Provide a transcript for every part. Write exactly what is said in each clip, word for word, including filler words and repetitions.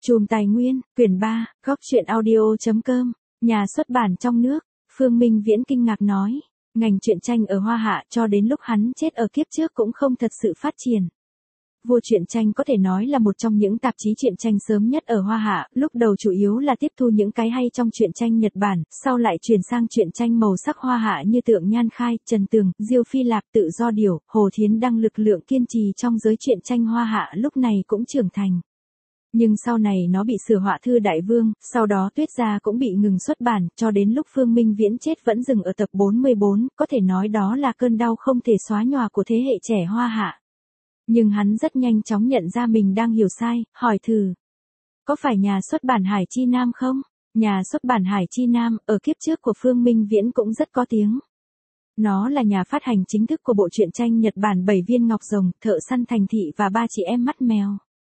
Chùm Tài Nguyên, quyển ba, góc truyện audio.com, nhà xuất bản trong nước, Phương Minh Viễn kinh ngạc nói, ngành truyện tranh ở Hoa Hạ cho đến lúc hắn chết ở kiếp trước cũng không thật sự phát triển. Vua truyện tranh có thể nói là một trong những tạp chí truyện tranh sớm nhất ở Hoa Hạ, lúc đầu chủ yếu là tiếp thu những cái hay trong truyện tranh Nhật Bản, sau lại chuyển sang truyện tranh màu sắc Hoa Hạ như Tượng Nhan Khai, Trần Tường, Diêu Phi Lạp, Tự Do Điểu, Hồ Thiến Đăng. Lực lượng kiên trì trong giới truyện tranh Hoa Hạ lúc này cũng trưởng thành. Nhưng sau này nó bị sửa họa thư đại vương, sau đó Tuyết Gia cũng bị ngừng xuất bản, cho đến lúc Phương Minh Viễn chết vẫn dừng ở tập bốn mươi bốn, có thể nói đó là cơn đau không thể xóa nhòa của thế hệ trẻ Hoa Hạ. Nhưng hắn rất nhanh chóng nhận ra mình đang hiểu sai, hỏi thử. Có phải nhà xuất bản Hải Chi Nam không? Nhà xuất bản Hải Chi Nam, ở kiếp trước của Phương Minh Viễn cũng rất có tiếng. Nó là nhà phát hành chính thức của bộ truyện tranh Nhật Bản Bảy Viên Ngọc Rồng, Thợ Săn Thành Thị và Ba Chị Em Mắt Mèo.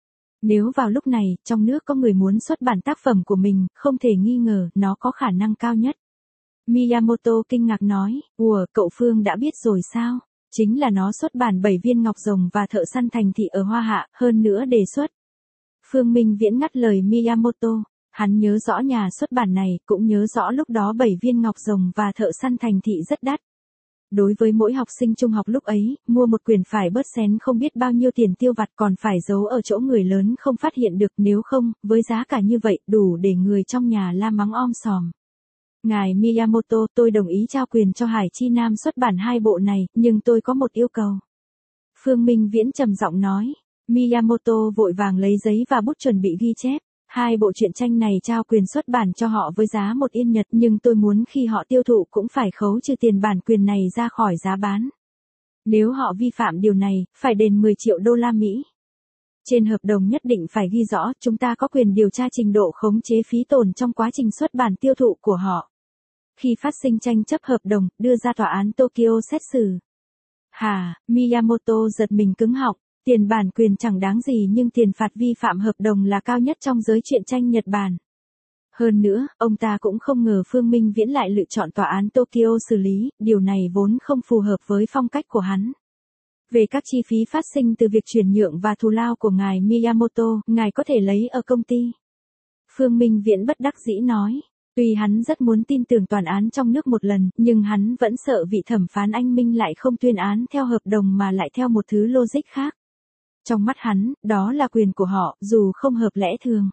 Nếu vào lúc này, trong nước có người muốn xuất bản tác phẩm của mình, không thể nghi ngờ, nó có khả năng cao nhất. Miyamoto kinh ngạc nói, ủa, cậu Phương đã biết rồi sao? Chính là nó xuất bản Bảy Viên Ngọc Rồng và Thợ Săn Thành Thị ở Hoa Hạ, hơn nữa đề xuất. Phương Minh Viễn ngắt lời Miyamoto, hắn nhớ rõ nhà xuất bản này, cũng nhớ rõ lúc đó Bảy Viên Ngọc Rồng và Thợ Săn Thành Thị rất đắt. Đối với mỗi học sinh trung học lúc ấy, mua một quyển phải bớt xén không biết bao nhiêu tiền tiêu vặt, còn phải giấu ở chỗ người lớn không phát hiện được, nếu không, với giá cả như vậy, đủ để người trong nhà la mắng om sòm. Ngài Miyamoto, tôi đồng ý trao quyền cho Hải Chi Nam xuất bản hai bộ này, nhưng tôi có một yêu cầu. Phương Minh Viễn trầm giọng nói. Miyamoto vội vàng lấy giấy và bút chuẩn bị ghi chép. Hai bộ truyện tranh này trao quyền xuất bản cho họ với giá một yên Nhật, nhưng tôi muốn khi họ tiêu thụ cũng phải khấu trừ tiền bản quyền này ra khỏi giá bán. Nếu họ vi phạm điều này, phải đền mười triệu đô la Mỹ. Trên hợp đồng nhất định phải ghi rõ, chúng ta có quyền điều tra trình độ khống chế phí tổn trong quá trình xuất bản tiêu thụ của họ. Khi phát sinh tranh chấp hợp đồng, đưa ra tòa án Tokyo xét xử. Hà, Miyamoto giật mình cứng họng. Tiền bản quyền chẳng đáng gì nhưng tiền phạt vi phạm hợp đồng là cao nhất trong giới truyện tranh Nhật Bản. Hơn nữa, ông ta cũng không ngờ Phương Minh Viễn lại lựa chọn tòa án Tokyo xử lý, điều này vốn không phù hợp với phong cách của hắn. Về các chi phí phát sinh từ việc chuyển nhượng và thù lao của ngài Miyamoto, ngài có thể lấy ở công ty. Phương Minh Viễn bất đắc dĩ nói, tuy hắn rất muốn tin tưởng toàn án trong nước một lần, nhưng hắn vẫn sợ vị thẩm phán anh Minh lại không tuyên án theo hợp đồng mà lại theo một thứ logic khác. Trong mắt hắn, đó là quyền của họ, dù không hợp lẽ thường.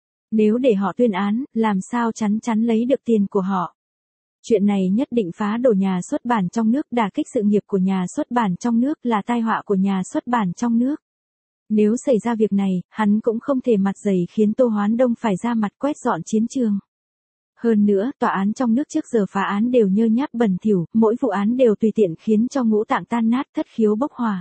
Nếu để họ tuyên án, làm sao chắn chắn lấy được tiền của họ. Chuyện này nhất định phá đổ nhà xuất bản trong nước, đả kích sự nghiệp của nhà xuất bản trong nước, là tai họa của nhà xuất bản trong nước. Nếu xảy ra việc này, hắn cũng không thể mặt dày khiến Tô Hoán Đông phải ra mặt quét dọn chiến trường. Hơn nữa, tòa án trong nước trước giờ phá án đều nhơ nháp bẩn thỉu, mỗi vụ án đều tùy tiện khiến cho ngũ tạng tan nát, thất khiếu bốc hỏa.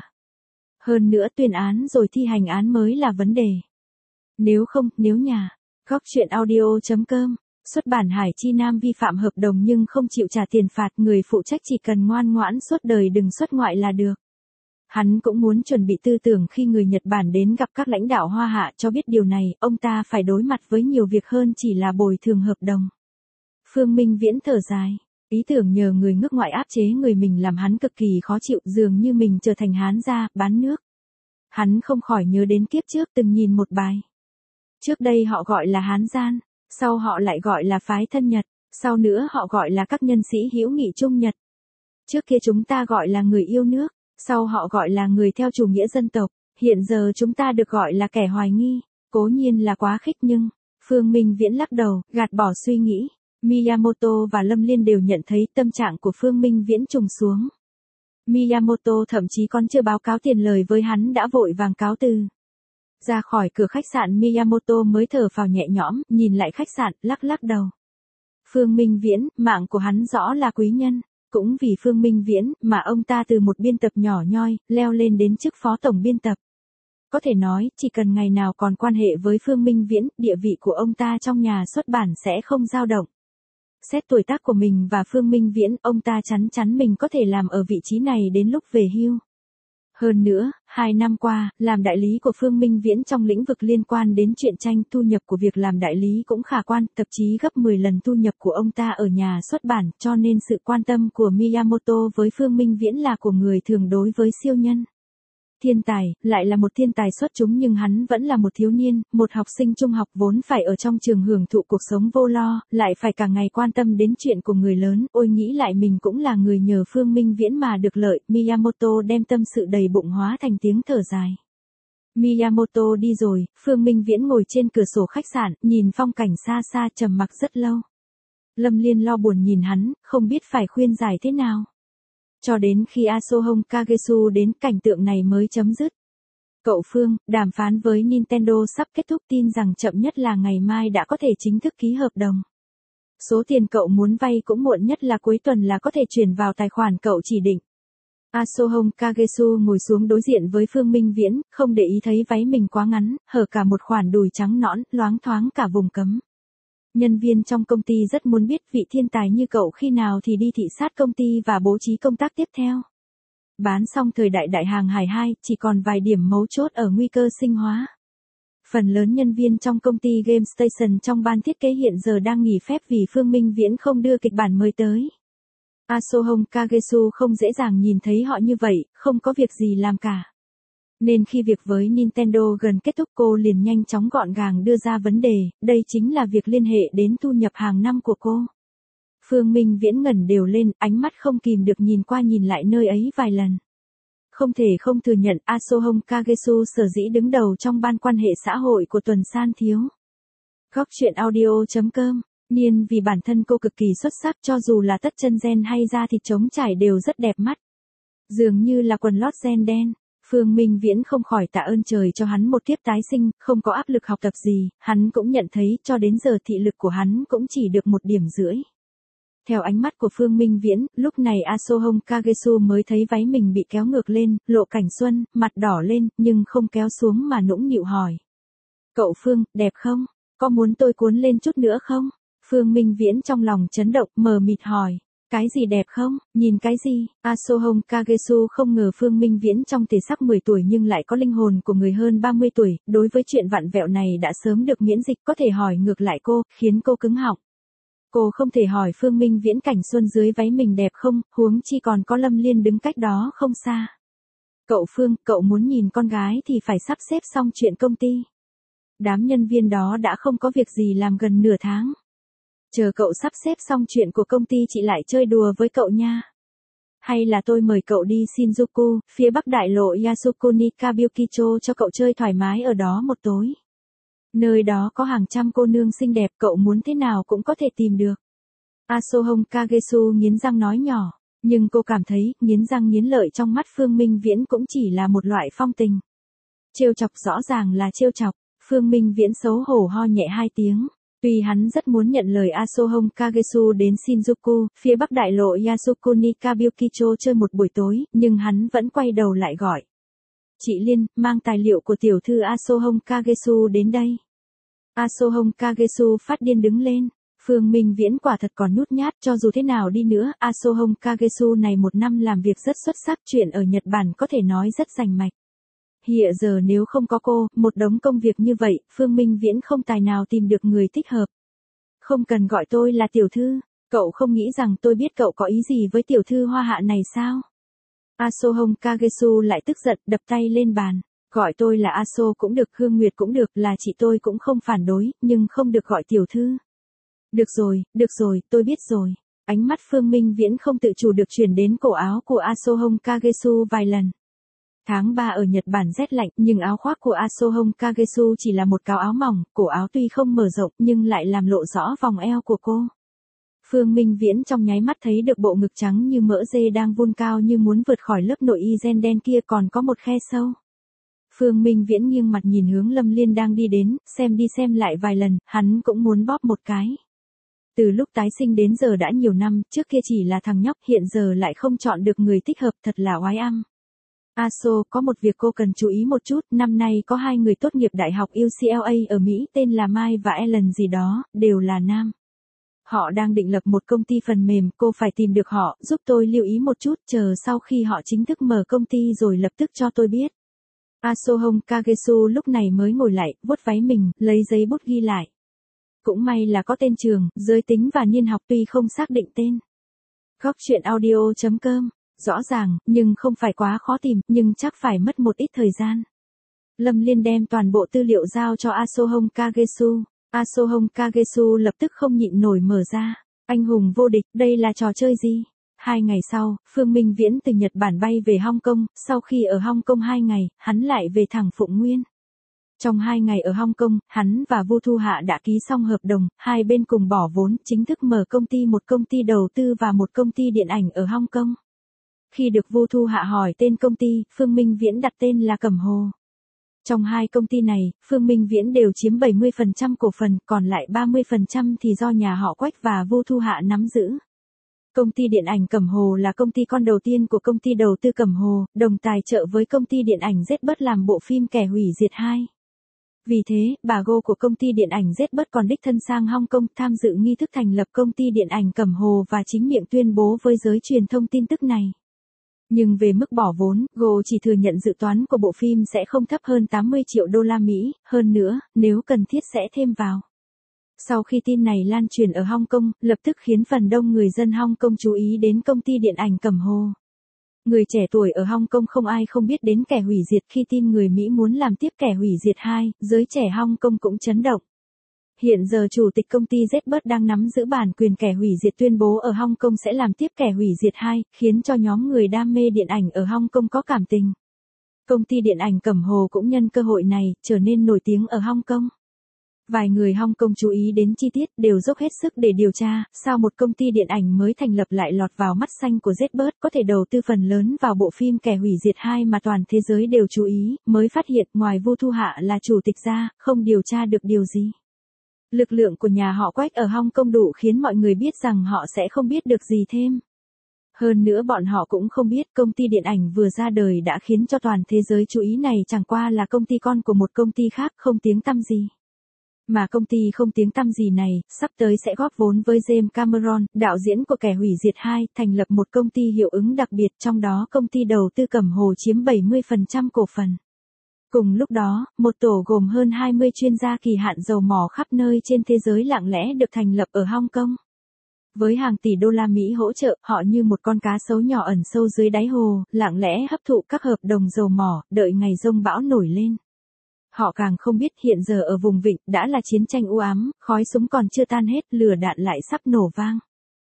Hơn nữa tuyên án rồi thi hành án mới là vấn đề. Nếu không, nếu nhà, góc truyện audio.com, xuất bản Hải Chi Nam vi phạm hợp đồng nhưng không chịu trả tiền phạt, người phụ trách chỉ cần ngoan ngoãn suốt đời đừng xuất ngoại là được. Hắn cũng muốn chuẩn bị tư tưởng khi người Nhật Bản đến gặp các lãnh đạo Hoa Hạ cho biết điều này, ông ta phải đối mặt với nhiều việc hơn chỉ là bồi thường hợp đồng. Phương Minh Viễn thở dài. Ý tưởng nhờ người nước ngoài áp chế người mình làm hắn cực kỳ khó chịu, dường như mình trở thành Hán gia, bán nước. Hắn không khỏi nhớ đến kiếp trước từng nhìn một bài. Trước đây họ gọi là Hán gian, sau họ lại gọi là phái thân Nhật, sau nữa họ gọi là các nhân sĩ hữu nghị Trung Nhật. Trước kia chúng ta gọi là người yêu nước, sau họ gọi là người theo chủ nghĩa dân tộc, hiện giờ chúng ta được gọi là kẻ hoài nghi, cố nhiên là quá khích nhưng, Phương Minh Viễn lắc đầu, gạt bỏ suy nghĩ. Miyamoto và Lâm Liên đều nhận thấy tâm trạng của Phương Minh Viễn trùng xuống. Miyamoto thậm chí còn chưa báo cáo tiền lời với hắn đã vội vàng cáo từ. Ra khỏi cửa khách sạn Miyamoto mới thở phào nhẹ nhõm, nhìn lại khách sạn, lắc lắc đầu. Phương Minh Viễn, mạng của hắn rõ là quý nhân. Cũng vì Phương Minh Viễn mà ông ta từ một biên tập nhỏ nhoi, leo lên đến chức phó tổng biên tập. Có thể nói, chỉ cần ngày nào còn quan hệ với Phương Minh Viễn, địa vị của ông ta trong nhà xuất bản sẽ không dao động. Xét tuổi tác của mình và Phương Minh Viễn, ông ta chắn chắn mình có thể làm ở vị trí này đến lúc về hưu. Hơn nữa, hai năm qua, làm đại lý của Phương Minh Viễn trong lĩnh vực liên quan đến truyện tranh, thu nhập của việc làm đại lý cũng khả quan, thậm chí gấp mười lần thu nhập của ông ta ở nhà xuất bản, cho nên sự quan tâm của Miyamoto với Phương Minh Viễn là của người thường đối với siêu nhân. Thiên tài, lại là một thiên tài xuất chúng nhưng hắn vẫn là một thiếu niên, một học sinh trung học vốn phải ở trong trường hưởng thụ cuộc sống vô lo, lại phải cả ngày quan tâm đến chuyện của người lớn, ôi nghĩ lại mình cũng là người nhờ Phương Minh Viễn mà được lợi, Miyamoto đem tâm sự đầy bụng hóa thành tiếng thở dài. Miyamoto đi rồi, Phương Minh Viễn ngồi trên cửa sổ khách sạn, nhìn phong cảnh xa xa trầm mặc rất lâu. Lâm Liên lo buồn nhìn hắn, không biết phải khuyên giải thế nào. Cho đến khi Asohong Kagesu đến, cảnh tượng này mới chấm dứt. Cậu Phương, đàm phán với Nintendo sắp kết thúc, tin rằng chậm nhất là ngày mai đã có thể chính thức ký hợp đồng. Số tiền cậu muốn vay cũng muộn nhất là cuối tuần là có thể chuyển vào tài khoản cậu chỉ định. Asohong Kagesu ngồi xuống đối diện với Phương Minh Viễn, không để ý thấy váy mình quá ngắn, hở cả một khoản đùi trắng nõn, loáng thoáng cả vùng cấm. Nhân viên trong công ty rất muốn biết vị thiên tài như cậu khi nào thì đi thị sát công ty và bố trí công tác tiếp theo. Bán xong thời đại đại hàng hải hai, chỉ còn vài điểm mấu chốt ở nguy cơ sinh hóa. Phần lớn nhân viên trong công ty Game Station trong ban thiết kế hiện giờ đang nghỉ phép vì Phương Minh Viễn không đưa kịch bản mới tới. Asohong Kagesu không dễ dàng nhìn thấy họ như vậy, không có việc gì làm cả. Nên khi việc với Nintendo gần kết thúc cô liền nhanh chóng gọn gàng đưa ra vấn đề, đây chính là việc liên hệ đến thu nhập hàng năm của cô. Phương Minh Viễn ngẩng đều lên, ánh mắt không kìm được nhìn qua nhìn lại nơi ấy vài lần. Không thể không thừa nhận Asohong Kagesu sở dĩ đứng đầu trong ban quan hệ xã hội của tuần san thiếu. Góc truyện audio chấm com, Niên vì bản thân cô cực kỳ xuất sắc cho dù là tất chân gen hay da thịt trống trải đều rất đẹp mắt. Dường như là quần lót gen đen. Phương Minh Viễn không khỏi tạ ơn trời cho hắn một kiếp tái sinh, không có áp lực học tập gì, hắn cũng nhận thấy cho đến giờ thị lực của hắn cũng chỉ được một điểm rưỡi. Theo ánh mắt của Phương Minh Viễn, lúc này Asohong Kagesu mới thấy váy mình bị kéo ngược lên, lộ cảnh xuân, mặt đỏ lên, nhưng không kéo xuống mà nũng nịu hỏi. Cậu Phương, đẹp không? Có muốn tôi cuốn lên chút nữa không? Phương Minh Viễn trong lòng chấn động, mờ mịt hỏi. Cái gì đẹp không? Nhìn cái gì? Asohong Kagesu không ngờ Phương Minh Viễn trong thể xác mười tuổi nhưng lại có linh hồn của người hơn ba mươi tuổi, đối với chuyện vặn vẹo này đã sớm được miễn dịch, có thể hỏi ngược lại cô, khiến cô cứng họng. Cô không thể hỏi Phương Minh Viễn cảnh xuân dưới váy mình đẹp không, huống chi còn có Lâm Liên đứng cách đó không xa. Cậu Phương, cậu muốn nhìn con gái thì phải sắp xếp xong chuyện công ty. Đám nhân viên đó đã không có việc gì làm gần nửa tháng. Chờ cậu sắp xếp xong chuyện của công ty chị lại chơi đùa với cậu nha. Hay là tôi mời cậu đi Shinjuku, phía bắc đại lộ Yasukuni Kabukicho cho cậu chơi thoải mái ở đó một tối. Nơi đó có hàng trăm cô nương xinh đẹp, cậu muốn thế nào cũng có thể tìm được. Asohong Kagesu nghiến răng nói nhỏ, nhưng cô cảm thấy nghiến răng nghiến lợi trong mắt Phương Minh Viễn cũng chỉ là một loại phong tình. Trêu chọc rõ ràng là trêu chọc, Phương Minh Viễn xấu hổ ho nhẹ hai tiếng. Tuy hắn rất muốn nhận lời Asohong Kagesu đến Shinjuku, phía bắc đại lộ Yasukuni Kabukicho chơi một buổi tối, nhưng hắn vẫn quay đầu lại gọi. Chị Liên, mang tài liệu của tiểu thư Asohong Kagesu đến đây. Asohong Kagesu phát điên đứng lên. Phương Minh Viễn quả thật còn nhút nhát, cho dù thế nào đi nữa, Asohong Kagesu này một năm làm việc rất xuất sắc, chuyện ở Nhật Bản có thể nói rất rành mạch. Hiện giờ nếu không có cô, một đống công việc như vậy, Phương Minh Viễn không tài nào tìm được người thích hợp. Không cần gọi tôi là tiểu thư, cậu không nghĩ rằng tôi biết cậu có ý gì với tiểu thư Hoa Hạ này sao? Asohong Kagesu lại tức giận, đập tay lên bàn. Gọi tôi là Aso cũng được, Hương Nguyệt cũng được, là chị tôi cũng không phản đối, nhưng không được gọi tiểu thư. Được rồi, được rồi, tôi biết rồi. Ánh mắt Phương Minh Viễn không tự chủ được chuyển đến cổ áo của Asohong Kagesu vài lần. Tháng ba ở Nhật Bản rét lạnh, nhưng áo khoác của Asohong Kagesu chỉ là một cao áo mỏng, cổ áo tuy không mở rộng nhưng lại làm lộ rõ vòng eo của cô. Phương Minh Viễn trong nháy mắt thấy được bộ ngực trắng như mỡ dê đang vươn cao như muốn vượt khỏi lớp nội y ren đen kia còn có một khe sâu. Phương Minh Viễn nghiêng mặt nhìn hướng Lâm Liên đang đi đến, xem đi xem lại vài lần, hắn cũng muốn bóp một cái. Từ lúc tái sinh đến giờ đã nhiều năm, trước kia chỉ là thằng nhóc, hiện giờ lại không chọn được người thích hợp, thật là oái ăm. Aso, có một việc cô cần chú ý một chút, năm nay có hai người tốt nghiệp đại học u xê lờ a ở Mỹ tên là Mai và Ellen gì đó, đều là nam. Họ đang định lập một công ty phần mềm, cô phải tìm được họ, giúp tôi lưu ý một chút, chờ sau khi họ chính thức mở công ty rồi lập tức cho tôi biết. Asohong Kagesu lúc này mới ngồi lại, vuốt váy mình, lấy giấy bút ghi lại. Cũng may là có tên trường, giới tính và niên học tuy không xác định tên. Góc truyện audio chấm com Rõ ràng, nhưng không phải quá khó tìm, nhưng chắc phải mất một ít thời gian. Lâm Liên đem toàn bộ tư liệu giao cho Asohong Kagesu. Asohong Kagesu lập tức không nhịn nổi mở ra. Anh hùng vô địch, đây là trò chơi gì? Hai ngày sau, Phương Minh Viễn từ Nhật Bản bay về Hong Kong, sau khi ở Hong Kong hai ngày, hắn lại về thẳng Phụng Nguyên. Trong hai ngày ở Hong Kong, hắn và Vu Thu Hạ đã ký xong hợp đồng, hai bên cùng bỏ vốn, chính thức mở công ty một công ty đầu tư và một công ty điện ảnh ở Hong Kong. Khi được Vu Thu Hạ hỏi tên công ty, Phương Minh Viễn đặt tên là Cẩm Hồ. Trong hai công ty này, Phương Minh Viễn đều chiếm bảy mươi phần trăm cổ phần, còn lại ba mươi phần trăm thì do nhà họ Quách và Vu Thu Hạ nắm giữ. Công ty điện ảnh Cẩm Hồ là công ty con đầu tiên của công ty đầu tư Cẩm Hồ, đồng tài trợ với công ty điện ảnh Z-Bus làm bộ phim Kẻ Hủy Diệt hai. Vì thế, bà Go của công ty điện ảnh Z-Bus còn đích thân sang Hong Kong tham dự nghi thức thành lập công ty điện ảnh Cẩm Hồ và chính miệng tuyên bố với giới truyền thông tin tức này. Nhưng về mức bỏ vốn, Go chỉ thừa nhận dự toán của bộ phim sẽ không thấp hơn tám mươi triệu đô la Mỹ, hơn nữa, nếu cần thiết sẽ thêm vào. Sau khi tin này lan truyền ở Hong Kong, lập tức khiến phần đông người dân Hong Kong chú ý đến công ty điện ảnh Cẩm Hồ. Người trẻ tuổi ở Hong Kong không ai không biết đến Kẻ Hủy Diệt, khi tin người Mỹ muốn làm tiếp Kẻ Hủy Diệt hai, giới trẻ Hong Kong cũng chấn động. Hiện giờ chủ tịch công ty Z-Bus đang nắm giữ bản quyền Kẻ Hủy Diệt tuyên bố ở Hong Kong sẽ làm tiếp Kẻ Hủy Diệt hai, khiến cho nhóm người đam mê điện ảnh ở Hong Kong có cảm tình. Công ty điện ảnh Cẩm Hồ cũng nhân cơ hội này, trở nên nổi tiếng ở Hong Kong. Vài người Hong Kong chú ý đến chi tiết, đều dốc hết sức để điều tra, sao một công ty điện ảnh mới thành lập lại lọt vào mắt xanh của Z-Bus, có thể đầu tư phần lớn vào bộ phim Kẻ Hủy Diệt hai mà toàn thế giới đều chú ý, mới phát hiện ngoài Vu Thu Hạ là chủ tịch ra, không điều tra được điều gì. Lực lượng của nhà họ Quách ở Hong Kong đủ khiến mọi người biết rằng họ sẽ không biết được gì thêm. Hơn nữa bọn họ cũng không biết công ty điện ảnh vừa ra đời đã khiến cho toàn thế giới chú ý này chẳng qua là công ty con của một công ty khác không tiếng tăm gì. Mà công ty không tiếng tăm gì này, sắp tới sẽ góp vốn với James Cameron, đạo diễn của Kẻ Hủy Diệt hai, thành lập một công ty hiệu ứng đặc biệt, trong đó công ty đầu tư Cẩm Hồ chiếm bảy mươi phần trăm cổ phần. Cùng lúc đó, một tổ gồm hơn hai mươi chuyên gia kỳ hạn dầu mỏ khắp nơi trên thế giới lặng lẽ được thành lập ở Hong Kong. Với hàng tỷ đô la Mỹ hỗ trợ, họ như một con cá sấu nhỏ ẩn sâu dưới đáy hồ, lặng lẽ hấp thụ các hợp đồng dầu mỏ, đợi ngày giông bão nổi lên. Họ càng không biết hiện giờ ở vùng vịnh đã là chiến tranh u ám, khói súng còn chưa tan hết, lửa đạn lại sắp nổ vang.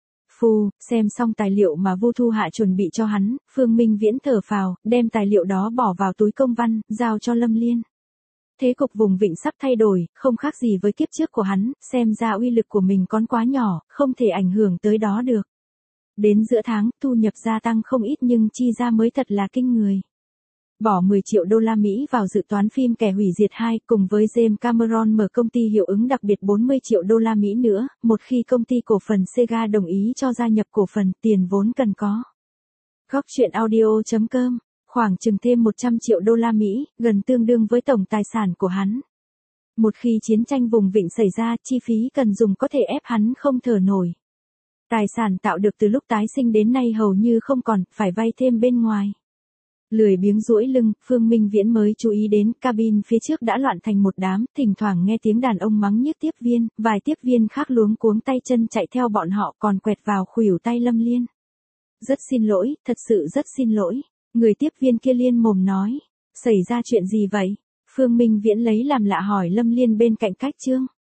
Phu, xem xong tài liệu mà Vu Thu Hạ chuẩn bị cho hắn, Phương Minh Viễn thở phào, đem tài liệu đó bỏ vào túi công văn, giao cho Lâm Liên. Thế cục vùng vịnh sắp thay đổi, không khác gì với kiếp trước của hắn, xem ra uy lực của mình còn quá nhỏ, không thể ảnh hưởng tới đó được. Đến giữa tháng, thu nhập gia tăng không ít nhưng chi ra mới thật là kinh người. Bỏ mười triệu đô la Mỹ vào dự toán phim Kẻ Hủy Diệt hai, cùng với James Cameron mở công ty hiệu ứng đặc biệt bốn mươi triệu đô la Mỹ nữa, một khi công ty cổ phần Sega đồng ý cho gia nhập cổ phần, tiền vốn cần có. Góc truyện audio chấm com, khoảng chừng thêm một trăm triệu đô la Mỹ, gần tương đương với tổng tài sản của hắn. Một khi chiến tranh vùng vịnh xảy ra, chi phí cần dùng có thể ép hắn không thở nổi. Tài sản tạo được từ lúc tái sinh đến nay hầu như không còn, phải vay thêm bên ngoài. Lười biếng duỗi lưng, Phương Minh Viễn mới chú ý đến, cabin phía trước đã loạn thành một đám, thỉnh thoảng nghe tiếng đàn ông mắng nhiếc tiếp viên, vài tiếp viên khác luống cuống tay chân chạy theo bọn họ còn quẹt vào khuỷu tay Lâm Liên. Rất xin lỗi, thật sự rất xin lỗi. Người tiếp viên kia liên mồm nói. Xảy ra chuyện gì vậy? Phương Minh Viễn lấy làm lạ hỏi Lâm Liên bên cạnh cách chương.